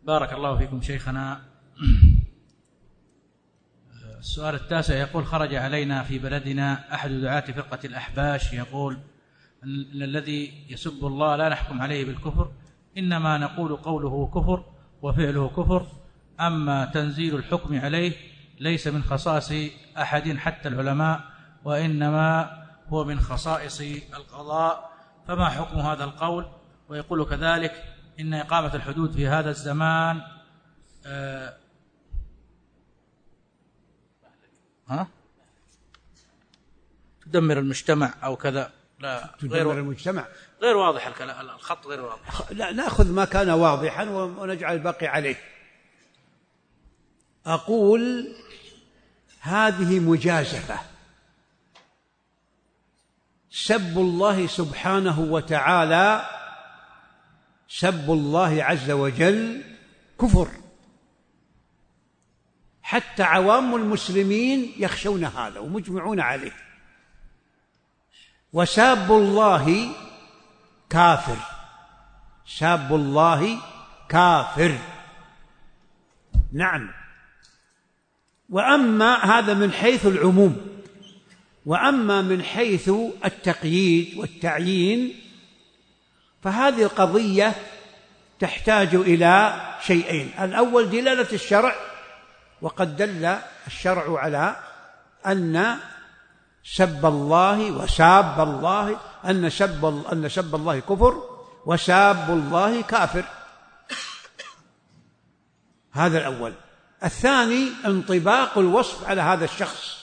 بارك الله فيكم شيخنا. السؤال التاسع يقول: خرج علينا في بلدنا أحد دعاة فرقة الأحباش يقول أن الذي يسب الله لا نحكم عليه بالكفر، إنما نقول قوله كفر وفعله كفر، أما تنزيل الحكم عليه ليس من خصائص أحد حتى العلماء، وإنما هو من خصائص القضاء، فما حكم هذا القول؟ ويقول كذلك إن إقامة الحدود في هذا الزمان تدمر المجتمع أو كذا. لا، تدمر المجتمع، غير واضح الخط غير واضح. لا، نأخذ ما كان واضحا ونجعل الباقي عليه. أقول هذه مجازفة، سب الله سبحانه وتعالى، سب الله عز وجل كفر، حتى عوام المسلمين يخشون هذا ومجمعون عليه. وساب الله كافر، ساب الله كافر، نعم. وأما هذا من حيث العموم، وأما من حيث التقييد والتعيين فهذه القضية تحتاج إلى شيئين: الأول دلالة الشرع، وقد دل الشرع على أن سب الله وساب الله، أن سب الله كفر وساب الله كافر. هذا الأول. الثاني انطباق الوصف على هذا الشخص،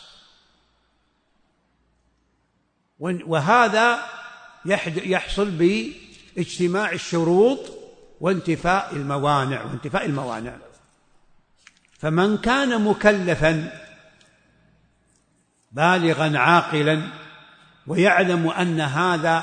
وهذا يحصل باجتماع الشروط وانتفاء الموانع. فمن كان مكلفا بالغا عاقلا ويعلم أن هذا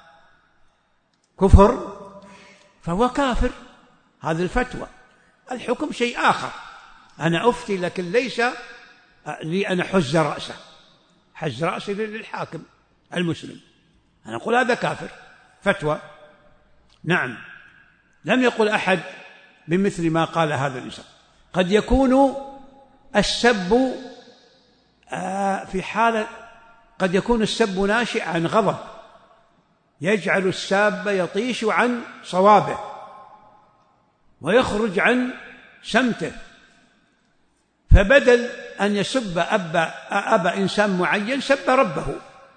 كفر فهو كافر. هذه الفتوى. الحكم شيء آخر، أنا أفتي لكن ليس لي أنا حز رأسه، حز رأسه للحاكم المسلم، أنا أقول هذا كافر، فتوى. نعم، لم يقل أحد بمثل ما قال هذا الإنسان. قد يكون السب في حالة، قد يكون السب ناشئ عن غضب يجعل الساب يطيش عن صوابه ويخرج عن سمته، فبدل أن يسب أبا إنسان معين سب ربه،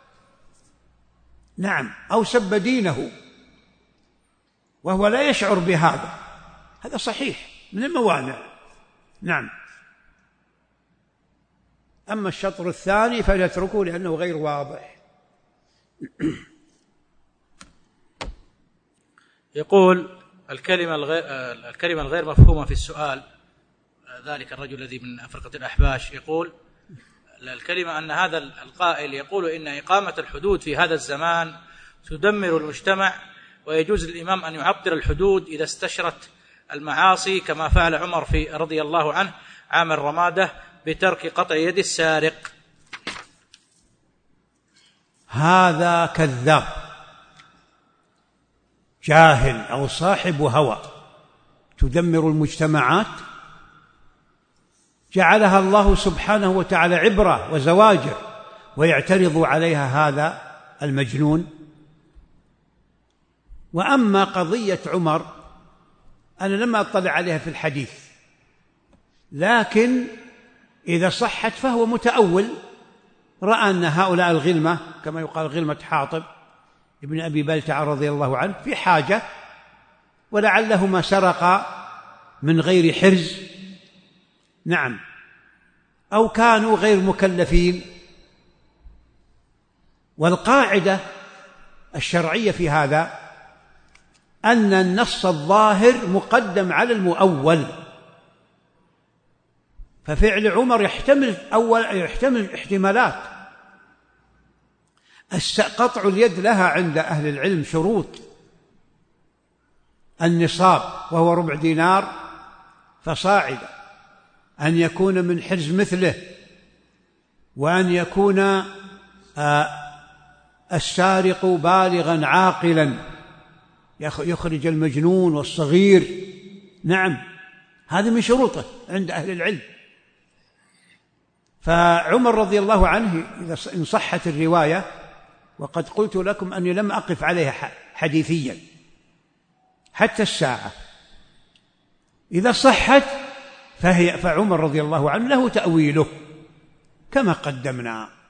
نعم، أو سب دينه وهو لا يشعر بهذا، هذا صحيح من الموانع. نعم. أما الشطر الثاني فليتركه لأنه غير واضح. يقول الكلمة الغير مفهومة في السؤال، ذلك الرجل الذي من فرقة الأحباش يقول الكلمة أن هذا القائل يقول إن إقامة الحدود في هذا الزمان تدمر المجتمع، ويجوز للإمام أن يعطل الحدود إذا استشرت المعاصي، كما فعل عمر رضي الله عنه عام الرمادة بترك قطع يد السارق. هذا كذاب جاهل أو صاحب هوى. تدمر المجتمعات جعلها الله سبحانه وتعالى عبرة وزواجر، ويعترض عليها هذا المجنون. وأما قضية عمر أنا لم أطلع عليها في الحديث، لكن إذا صحت فهو متأول، رأى أن هؤلاء الغلمة كما يقال غلمة حاطب ابن أبي بلتع رضي الله عنه في حاجة، ولعلهما سرقا من غير حرز، نعم، أو كانوا غير مكلفين. والقاعدة الشرعية في هذا أن النص الظاهر مقدم على المؤول، ففعل عمر يحتمل احتمالات. قطع اليد لها عند أهل العلم شروط: النصاب وهو 4 دينار فصاعدا، أن يكون من حرز مثله، وأن يكون السارق بالغا عاقلا يخرج المجنون والصغير، نعم، هذه من شروطه عند أهل العلم. فعمر رضي الله عنه إن صحت الرواية، وقد قلت لكم أني لم أقف عليها حديثيا حتى الساعة، إذا صحت فعمر رضي الله عنه له تأويله كما قدمنا.